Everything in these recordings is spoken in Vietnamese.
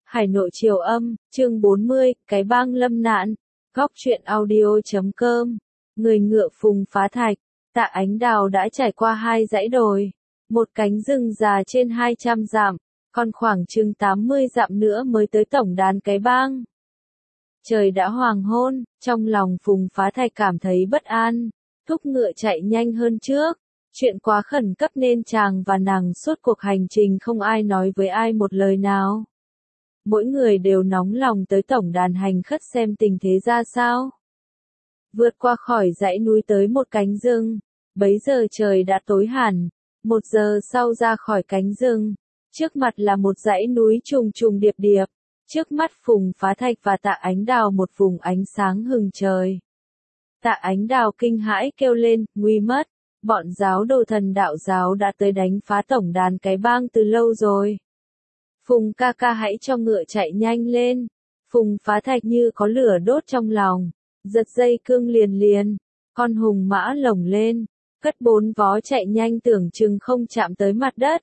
Hải Nội Triều Âm, chương 40, cái bang lâm nạn. Góc truyện audio.com. Người ngựa Phùng Phá Thạch. Tạ Ánh Đào đã trải qua 2 dãy đồi, một cánh rừng già trên 200 dặm, còn khoảng chừng 80 dặm nữa mới tới tổng đàn cái bang. Trời đã hoàng hôn, trong lòng Phùng Phá Thạch cảm thấy bất an, thúc ngựa chạy nhanh hơn trước. Chuyện quá khẩn cấp nên chàng và nàng suốt cuộc hành trình không ai nói với ai một lời nào. Mỗi người đều nóng lòng tới tổng đàn hành khất xem tình thế ra sao. Vượt qua khỏi dãy núi tới một cánh rừng, bấy giờ trời đã tối hẳn. 1 giờ sau ra khỏi cánh rừng, trước mặt là một dãy núi trùng trùng điệp điệp, trước mắt Phùng Phá Thạch và Tạ Ánh Đào một vùng ánh sáng hừng trời. Tạ Ánh Đào kinh hãi kêu lên, nguy mất, bọn giáo đồ Thần Đạo giáo đã tới đánh phá tổng đàn cái bang từ lâu rồi. Phùng ca ca hãy cho ngựa chạy nhanh lên. Phùng Phá Thạch như có lửa đốt trong lòng, giật dây cương liền, con hùng mã lồng lên, cất 4 vó chạy nhanh tưởng chừng không chạm tới mặt đất.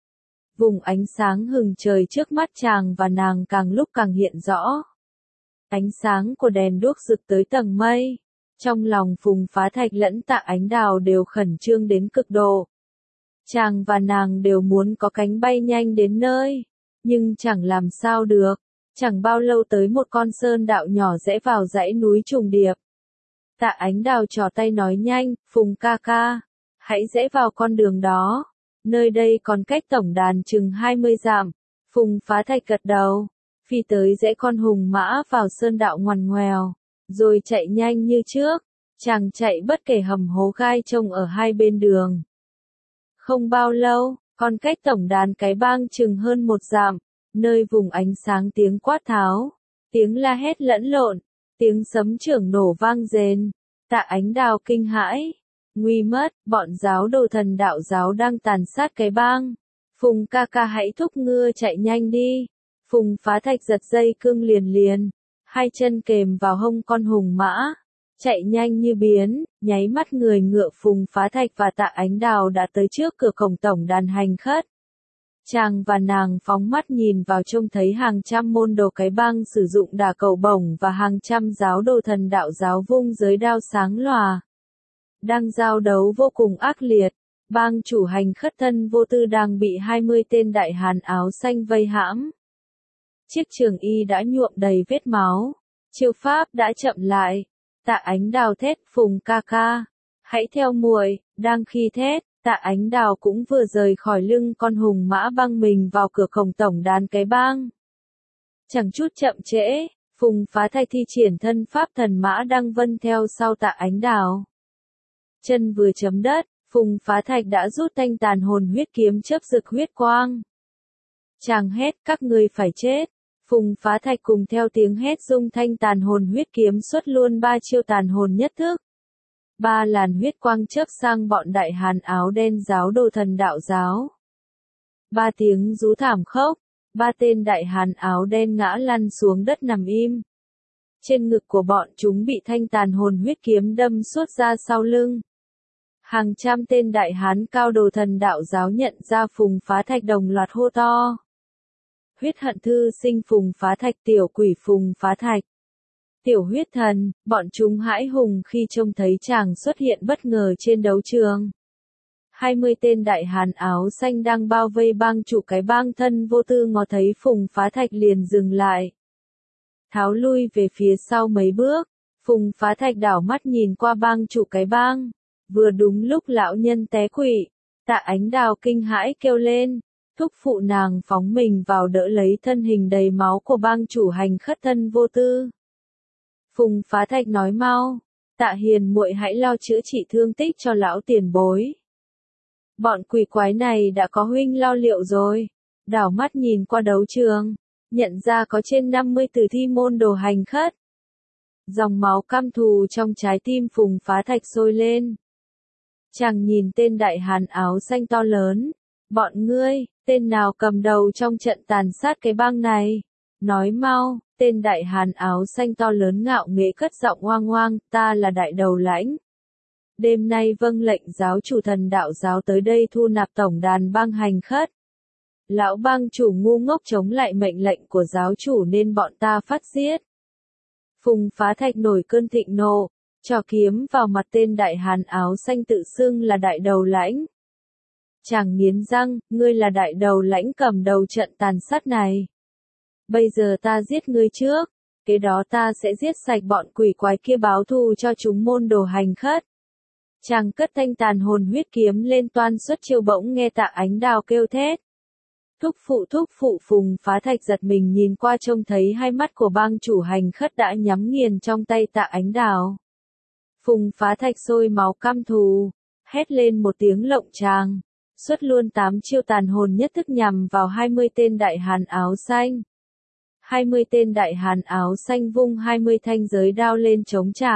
Vùng ánh sáng hừng trời trước mắt chàng và nàng càng lúc càng hiện rõ. Ánh sáng của đèn đuốc rực tới tầng mây. Trong lòng Phùng Phá Thạch lẫn Tạ Ánh Đào đều khẩn trương đến cực độ. Chàng và nàng đều muốn có cánh bay nhanh đến nơi, nhưng chẳng làm sao được. Chẳng bao lâu tới một con sơn đạo nhỏ rẽ vào dãy núi trùng điệp. Tạ Ánh Đào trỏ tay nói nhanh, Phùng ca ca, hãy rẽ vào con đường đó. Nơi đây còn cách tổng đàn chừng 20 dặm. Phùng Phá Thạch gật đầu, phi tới rẽ con hùng mã vào sơn đạo ngoằn ngoèo, rồi chạy nhanh như trước. Chàng chạy bất kể hầm hố gai trông ở hai bên đường. Không bao lâu, còn cách tổng đàn cái bang chừng hơn 1 dặm, nơi vùng ánh sáng tiếng quát tháo, tiếng la hét lẫn lộn, tiếng sấm chưởng nổ vang rền. Tạ Ánh Đào kinh hãi, nguy mất, bọn giáo đồ Thần Đạo giáo đang tàn sát cái bang. Phùng ca ca hãy thúc ngựa chạy nhanh đi. Phùng Phá Thạch giật dây cương liền, 2 chân kềm vào hông con hùng mã, chạy nhanh như biến, nháy mắt người ngựa Phùng Phá Thạch và Tạ Ánh Đào đã tới trước cửa cổng tổng đàn hành khất. Chàng và nàng phóng mắt nhìn vào trông thấy hàng trăm môn đồ cái bang sử dụng đả cầu bổng và hàng trăm giáo đồ Thần Đạo giáo vung giới đao sáng lòa. Đang giao đấu vô cùng ác liệt, bang chủ hành khất Thân Vô Tư đang bị 20 tên đại hán áo xanh vây hãm. Chiếc trường y đã nhuộm đầy vết máu, chiêu pháp đã chậm lại. Tạ Ánh Đào thét, Phùng ca ca, hãy theo muội. Đang khi thét, Tạ Ánh Đào cũng vừa rời khỏi lưng con hùng mã băng mình vào cửa cổng tổng đàn cái bang. Chẳng chút chậm trễ, Phùng Phá Thạch thi triển thân pháp thần mã đăng vân theo sau Tạ Ánh Đào. Chân vừa chấm đất, Phùng Phá Thạch đã rút thanh tàn hồn huyết kiếm chớp rực huyết quang. Chàng hét, các ngươi phải chết. Phùng Phá Thạch cùng theo tiếng hét dung thanh tàn hồn huyết kiếm xuất luôn 3 chiêu tàn hồn nhất thức. 3 làn huyết quang chớp sang bọn đại hán áo đen giáo đồ Thần Đạo giáo. 3 tiếng rú thảm khốc, 3 tên đại hán áo đen ngã lăn xuống đất nằm im. Trên ngực của bọn chúng bị thanh tàn hồn huyết kiếm đâm suốt ra sau lưng. Hàng trăm tên đại hán cao đồ Thần Đạo giáo nhận ra Phùng Phá Thạch đồng loạt hô to. Huyết hận thư sinh Phùng Phá Thạch, tiểu quỷ Phùng Phá Thạch. Tiểu huyết thần, bọn chúng hãi hùng khi trông thấy chàng xuất hiện bất ngờ trên đấu trường. 20 tên đại hán áo xanh đang bao vây bang chủ cái bang Thân Vô Tư ngó thấy Phùng Phá Thạch liền dừng lại. Tháo lui về phía sau mấy bước, Phùng Phá Thạch đảo mắt nhìn qua bang chủ cái bang. Vừa đúng lúc lão nhân té quỵ, Tạ Ánh Đào kinh hãi kêu lên. Thúc phụ nàng phóng mình vào đỡ lấy thân hình đầy máu của bang chủ hành khất Thân Vô Tư. Phùng Phá Thạch nói mau, Tạ Hiền muội hãy lo chữa trị thương tích cho lão tiền bối. Bọn quỷ quái này đã có huynh lo liệu rồi. Đảo mắt nhìn qua đấu trường, nhận ra có trên 50 tử thi môn đồ hành khất. Dòng máu căm thù trong trái tim Phùng Phá Thạch sôi lên. Chàng nhìn tên đại hán áo xanh to lớn. Bọn ngươi, tên nào cầm đầu trong trận tàn sát cái bang này? Nói mau, tên đại hán áo xanh to lớn ngạo nghễ cất giọng oang oang, ta là đại đầu lãnh. Đêm nay vâng lệnh giáo chủ Thần Đạo giáo tới đây thu nạp tổng đàn bang hành khất. Lão bang chủ ngu ngốc chống lại mệnh lệnh của giáo chủ nên bọn ta phát giết. Phùng Phá Thạch nổi cơn thịnh nộ, trỏ kiếm vào mặt tên đại hán áo xanh tự xưng là đại đầu lãnh. Chàng nghiến răng, ngươi là đại đầu lãnh cầm đầu trận tàn sát này. Bây giờ ta giết ngươi trước, kế đó ta sẽ giết sạch bọn quỷ quái kia báo thù cho chúng môn đồ hành khất. Chàng cất thanh tàn hồn huyết kiếm lên toan xuất chiêu, bỗng nghe Tạ Ánh Đào kêu thét. Thúc phụ. Phùng Phá Thạch giật mình nhìn qua, trông thấy hai mắt của bang chủ hành khất đã nhắm nghiền trong tay Tạ Ánh Đào. Phùng Phá Thạch sôi máu căm thù, hét lên một tiếng lộng tràng, xuất luôn 8 chiêu tàn hồn nhất thức nhằm vào 20 tên đại hán áo xanh. 20 tên đại hán áo xanh vung 20 thanh giới đao lên chống trả.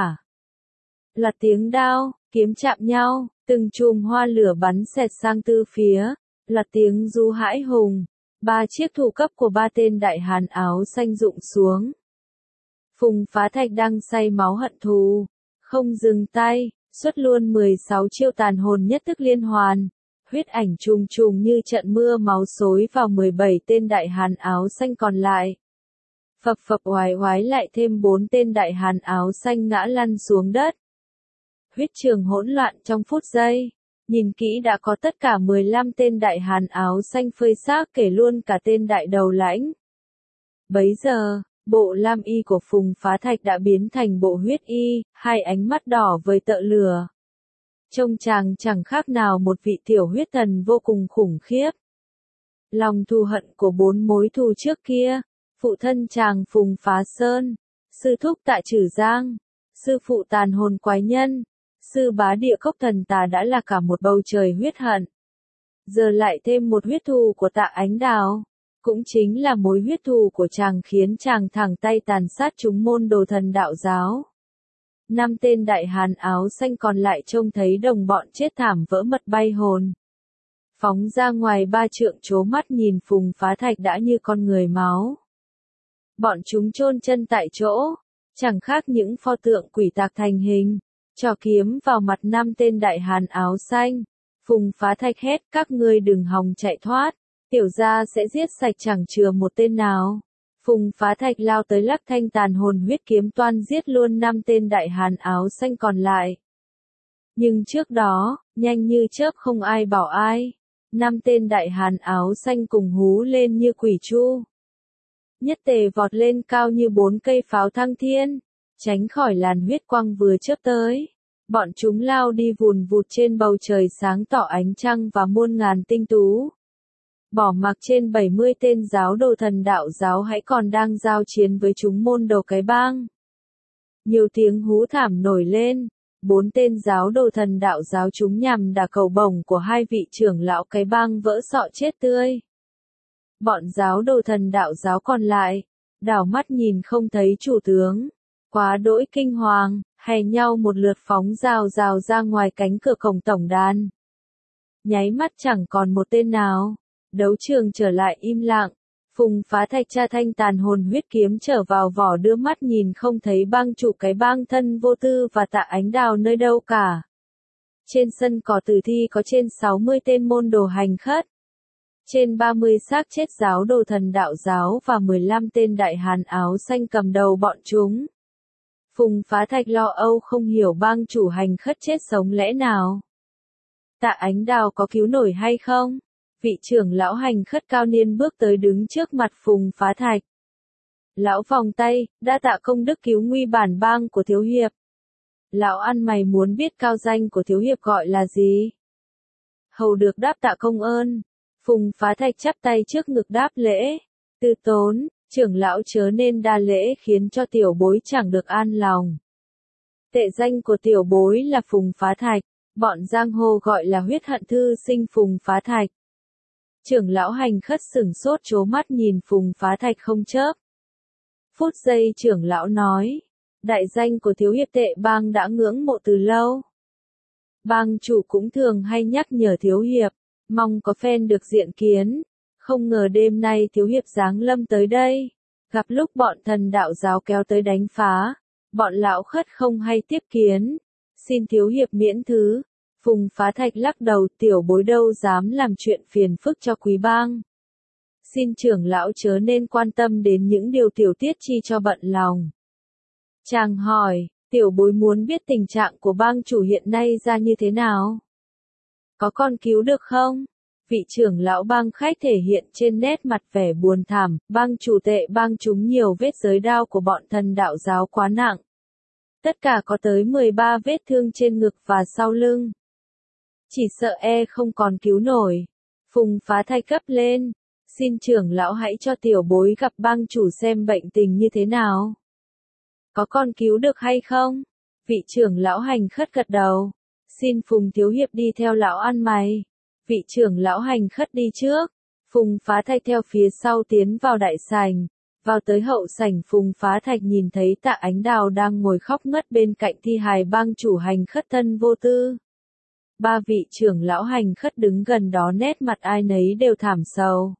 Là tiếng đao, kiếm chạm nhau, từng chùm hoa lửa bắn xẹt sang tư phía, là tiếng rú hãi hùng. 3 chiếc thủ cấp của 3 tên đại hán áo xanh rụng xuống. Phùng Phá Thạch đang say máu hận thù, không dừng tay, xuất luôn 16 chiêu tàn hồn nhất thức liên hoàn. Huyết ảnh trùng trùng như trận mưa máu xối vào 17 tên đại hán áo xanh còn lại. Phập oái oái lại thêm 4 tên đại hán áo xanh ngã lăn xuống đất. Huyết trường hỗn loạn trong phút giây. Nhìn kỹ đã có tất cả 15 tên đại hán áo xanh phơi xác, kể luôn cả tên đại đầu lãnh. Bấy giờ, bộ lam y của Phùng Phá Thạch đã biến thành bộ huyết y, hai ánh mắt đỏ với tợ lửa. Trông chàng chẳng khác nào một vị tiểu huyết thần vô cùng khủng khiếp. Lòng thù hận của 4 mối thù trước kia, phụ thân chàng Phùng Phá Sơn, sư thúc Tạ Trử Giang, sư phụ tàn hồn quái nhân, sư bá địa cốc thần tà đã là cả một bầu trời huyết hận. Giờ lại thêm một huyết thù của Tạ Ánh Đào, cũng chính là mối huyết thù của chàng khiến chàng thẳng tay tàn sát chúng môn đồ thần đạo giáo. 5 tên đại hán áo xanh còn lại trông thấy đồng bọn chết thảm vỡ mật bay hồn. Phóng ra ngoài 3 trượng trố mắt nhìn Phùng Phá Thạch đã như con người máu. Bọn chúng chôn chân tại chỗ, chẳng khác những pho tượng quỷ tạc thành hình, trỏ kiếm vào mặt 5 tên đại hán áo xanh. Phùng Phá Thạch hét, các ngươi đừng hòng chạy thoát, tiểu gia sẽ giết sạch chẳng chừa một tên nào. Phùng Phá Thạch lao tới lắc thanh tàn hồn huyết kiếm toan giết luôn 5 tên đại hán áo xanh còn lại. Nhưng trước đó, nhanh như chớp không ai bảo ai, 5 tên đại hán áo xanh cùng hú lên như quỷ tru. Nhất tề vọt lên cao như 4 cây pháo thăng thiên, tránh khỏi làn huyết quang vừa chớp tới. Bọn chúng lao đi vùn vụt trên bầu trời sáng tỏ ánh trăng và muôn ngàn tinh tú. Bỏ mặc trên 70 tên giáo đồ thần đạo giáo hãy còn đang giao chiến với chúng môn đồ cái bang. Nhiều tiếng hú thảm nổi lên, 4 tên giáo đồ thần đạo giáo chúng nhằm đả cầu bổng của 2 vị trưởng lão cái bang vỡ sọ chết tươi. Bọn giáo đồ thần đạo giáo còn lại, đảo mắt nhìn không thấy chủ tướng, quá đỗi kinh hoàng, hè nhau một lượt phóng rào rào ra ngoài cánh cửa cổng tổng đàn. Nháy mắt chẳng còn một tên nào. Đấu trường trở lại im lặng, Phùng Phá Thạch tra thanh tàn hồn huyết kiếm trở vào vỏ, đưa mắt nhìn không thấy bang chủ cái bang Thân Vô Tư và Tạ Ánh Đào nơi đâu cả. Trên sân cỏ tử thi có trên 60 tên môn đồ hành khất, trên 30 xác chết giáo đồ thần đạo giáo và 15 tên đại hán áo xanh cầm đầu bọn chúng. Phùng Phá Thạch lo âu không hiểu bang chủ hành khất chết sống lẽ nào. Tạ Ánh Đào có cứu nổi hay không? Vị trưởng lão hành khất cao niên bước tới đứng trước mặt Phùng Phá Thạch. Lão vòng tay, đa tạ công đức cứu nguy bản bang của thiếu hiệp. Lão ăn mày muốn biết cao danh của thiếu hiệp gọi là gì? Hầu được đáp tạ công ơn. Phùng Phá Thạch chắp tay trước ngực đáp lễ. Tư tốn, trưởng lão chớ nên đa lễ khiến cho tiểu bối chẳng được an lòng. Tệ danh của tiểu bối là Phùng Phá Thạch, bọn giang hồ gọi là huyết hận thư sinh Phùng Phá Thạch. Trưởng lão hành khất sửng sốt trố mắt nhìn Phùng Phá Thạch không chớp. Phút giây trưởng lão nói, đại danh của thiếu hiệp Tệ bang đã ngưỡng mộ từ lâu. Bang chủ cũng thường hay nhắc nhở thiếu hiệp, mong có phen được diện kiến. Không ngờ đêm nay thiếu hiệp giáng lâm tới đây, gặp lúc bọn thần đạo giáo kéo tới đánh phá, bọn lão khất không hay tiếp kiến, xin thiếu hiệp miễn thứ. Phùng Phá Thạch lắc đầu, tiểu bối đâu dám làm chuyện phiền phức cho quý bang. Xin trưởng lão chớ nên quan tâm đến những điều tiểu tiết chi cho bận lòng. Chàng hỏi, tiểu bối muốn biết tình trạng của bang chủ hiện nay ra như thế nào? Có con cứu được không? Vị trưởng lão bang khách thể hiện trên nét mặt vẻ buồn thảm, bang chủ tệ bang chúng nhiều vết giới đao của bọn thần đạo giáo quá nặng. Tất cả có tới 13 vết thương trên ngực và sau lưng. Chỉ sợ không còn cứu nổi. Phùng Phá Thạch cấp lên. Xin trưởng lão hãy cho tiểu bối gặp bang chủ xem bệnh tình như thế nào. Có con cứu được hay không? Vị trưởng lão hành khất gật đầu. Xin Phùng thiếu hiệp đi theo lão ăn mày. Vị trưởng lão hành khất đi trước. Phùng Phá Thạch theo phía sau tiến vào đại sảnh. Vào tới hậu sảnh Phùng Phá Thạch nhìn thấy Tạ Ánh Đào đang ngồi khóc ngất bên cạnh thi hài bang chủ hành khất Thân Vô Tư. Ba vị trưởng lão hành khất đứng gần đó nét mặt ai nấy đều thảm sầu.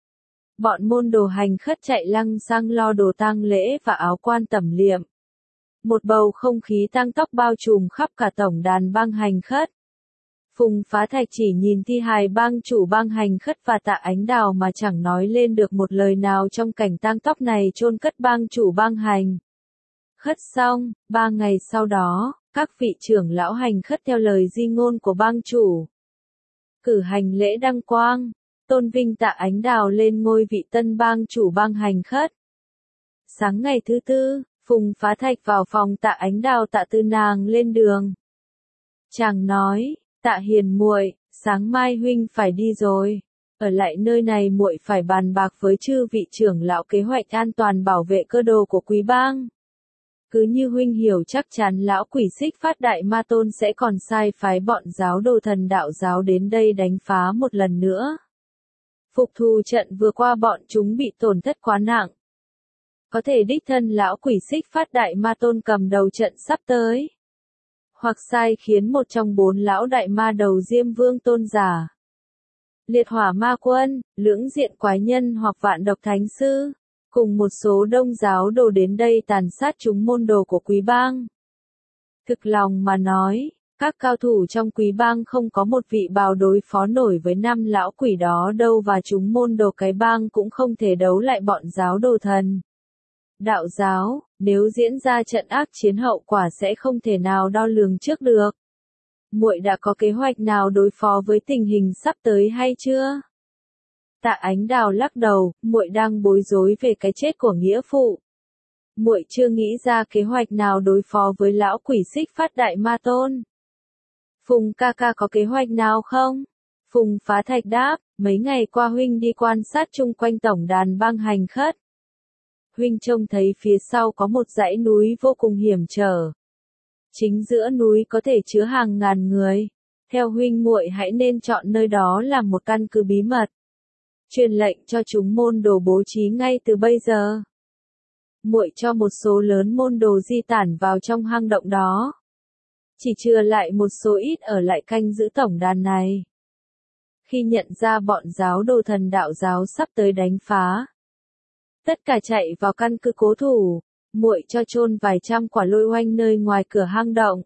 Bọn môn đồ hành khất chạy lăng sang lo đồ tang lễ và áo quan tẩm liệm. Một bầu không khí tang tóc bao trùm khắp cả tổng đàn bang hành khất. Phùng Phá Thạch chỉ nhìn thi hài bang chủ bang hành khất và Tạ Ánh Đào mà chẳng nói lên được một lời nào trong cảnh tang tóc này chôn cất bang chủ bang hành khất xong. 3 ngày sau đó, các vị trưởng lão hành khất theo lời di ngôn của bang chủ cử hành lễ đăng quang, tôn vinh Tạ Ánh Đào lên ngôi vị tân bang chủ bang hành khất. Sáng ngày thứ tư, Phùng Phá Thạch vào phòng Tạ Ánh Đào tạ tư nàng lên đường. Chàng nói, Tạ Hiền muội, sáng mai huynh phải đi rồi. Ở lại nơi này muội phải bàn bạc với chư vị trưởng lão kế hoạch an toàn bảo vệ cơ đồ của quý bang. Cứ như huynh hiểu chắc chắn lão quỷ Xích Phát Đại Ma Tôn sẽ còn sai phái bọn giáo đồ thần đạo giáo đến đây đánh phá một lần nữa. Phục thù trận vừa qua bọn chúng bị tổn thất quá nặng. Có thể đích thân lão quỷ Xích Phát Đại Ma Tôn cầm đầu trận sắp tới. Hoặc sai khiến một trong 4 lão đại ma đầu Diêm Vương Tôn giả, Liệt Hỏa Ma Quân, Lưỡng Diện Quái Nhân hoặc Vạn Độc Thánh Sư, cùng một số đông giáo đồ đến đây tàn sát chúng môn đồ của quý bang. Thực lòng mà nói, các cao thủ trong quý bang không có một vị bào đối phó nổi với 5 lão quỷ đó đâu, và chúng môn đồ cái bang cũng không thể đấu lại bọn giáo đồ thần đạo giáo. Nếu diễn ra trận ác chiến hậu quả sẽ không thể nào đo lường trước được. Muội đã có kế hoạch nào đối phó với tình hình sắp tới hay chưa? Tạ Ánh Đào lắc đầu, muội đang bối rối về cái chết của nghĩa phụ. Muội chưa nghĩ ra kế hoạch nào đối phó với lão quỷ Xích Phát Đại Ma Tôn. Phùng ca ca có kế hoạch nào không? Phùng Phá Thạch đáp, mấy ngày qua huynh đi quan sát chung quanh tổng đàn bang hành khất. Huynh trông thấy phía sau có một dãy núi vô cùng hiểm trở. Chính giữa núi có thể chứa hàng ngàn người. Theo huynh muội hãy nên chọn nơi đó làm một căn cứ bí mật. Truyền lệnh cho chúng môn đồ bố trí ngay từ bây giờ. Muội cho một số lớn môn đồ di tản vào trong hang động đó. Chỉ chừa lại một số ít ở lại canh giữ tổng đàn này. Khi nhận ra bọn giáo đồ thần đạo giáo sắp tới đánh phá, tất cả chạy vào căn cứ cố thủ. Muội cho chôn vài trăm quả lôi oanh nơi ngoài cửa hang động.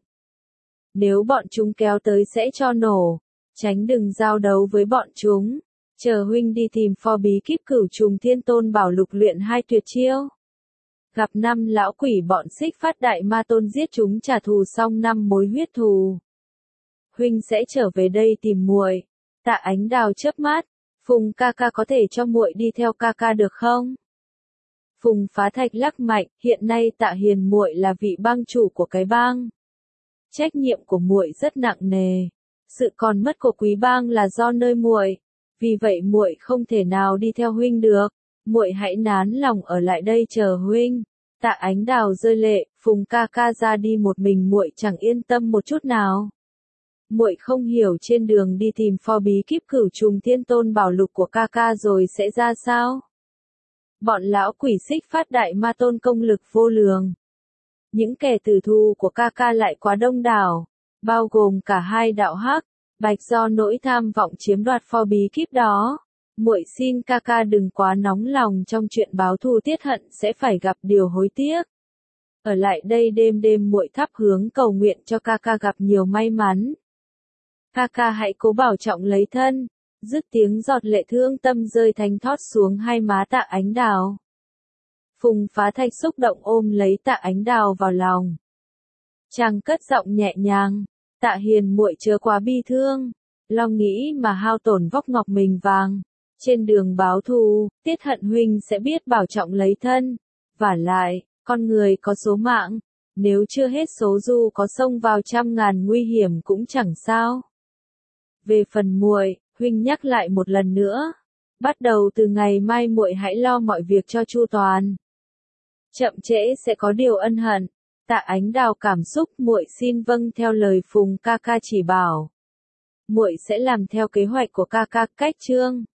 Nếu bọn chúng kéo tới sẽ cho nổ, tránh đừng giao đấu với bọn chúng. Chờ huynh đi tìm pho bí kíp Cửu Trùng Thiên Tôn Bảo Lục luyện 2 tuyệt chiêu. Gặp 5 lão quỷ bọn Xích Phát Đại Ma Tôn giết chúng trả thù xong 5 mối huyết thù. Huynh sẽ trở về đây tìm muội. Tạ Ánh Đào chớp mắt, Phùng ca ca có thể cho muội đi theo ca ca được không? Phùng Phá Thạch lắc mạnh, hiện nay Tạ Hiền muội là vị bang chủ của cái bang. Trách nhiệm của muội rất nặng nề. Sự còn mất của quý bang là do nơi muội. Vì vậy muội không thể nào đi theo huynh được. Muội hãy nán lòng ở lại đây chờ huynh. Tạ Ánh Đào rơi lệ, Phùng ca ca ra đi một mình muội chẳng yên tâm một chút nào. Muội không hiểu trên đường đi tìm pho bí kíp Cửu Trùng Thiên Tôn Bảo Lục của ca ca rồi sẽ ra sao? Bọn lão quỷ Xích Phát Đại Ma Tôn công lực vô lường. Những kẻ tử thù của ca ca lại quá đông đảo, bao gồm cả 2 đạo hắc, bạch do nỗi tham vọng chiếm đoạt pho bí kíp đó. Muội xin ca ca đừng quá nóng lòng trong chuyện báo thù tiết hận sẽ phải gặp điều hối tiếc. Ở lại đây đêm đêm muội thắp hướng cầu nguyện cho ca ca gặp nhiều may mắn. Ca ca hãy cố bảo trọng lấy thân. Dứt tiếng giọt lệ thương tâm rơi thánh thót xuống hai má Tạ Ánh Đào. Phùng Phá Thạch xúc động ôm lấy Tạ Ánh Đào vào lòng. Chàng cất giọng nhẹ nhàng, Tạ Hiền muội chớ quá bi thương, lo nghĩ mà hao tổn vóc ngọc mình vàng. Trên đường báo thù, Tiết Hận huynh sẽ biết bảo trọng lấy thân. Vả lại, con người có số mạng, nếu chưa hết số dù có xông vào trăm ngàn nguy hiểm cũng chẳng sao. Về phần muội, huynh nhắc lại một lần nữa, bắt đầu từ ngày mai muội hãy lo mọi việc cho chu toàn. Chậm trễ sẽ có điều ân hận. Tạ Ánh Đào cảm xúc, muội xin vâng theo lời Phùng ca ca chỉ bảo. Muội sẽ làm theo kế hoạch của ca ca. Cách chương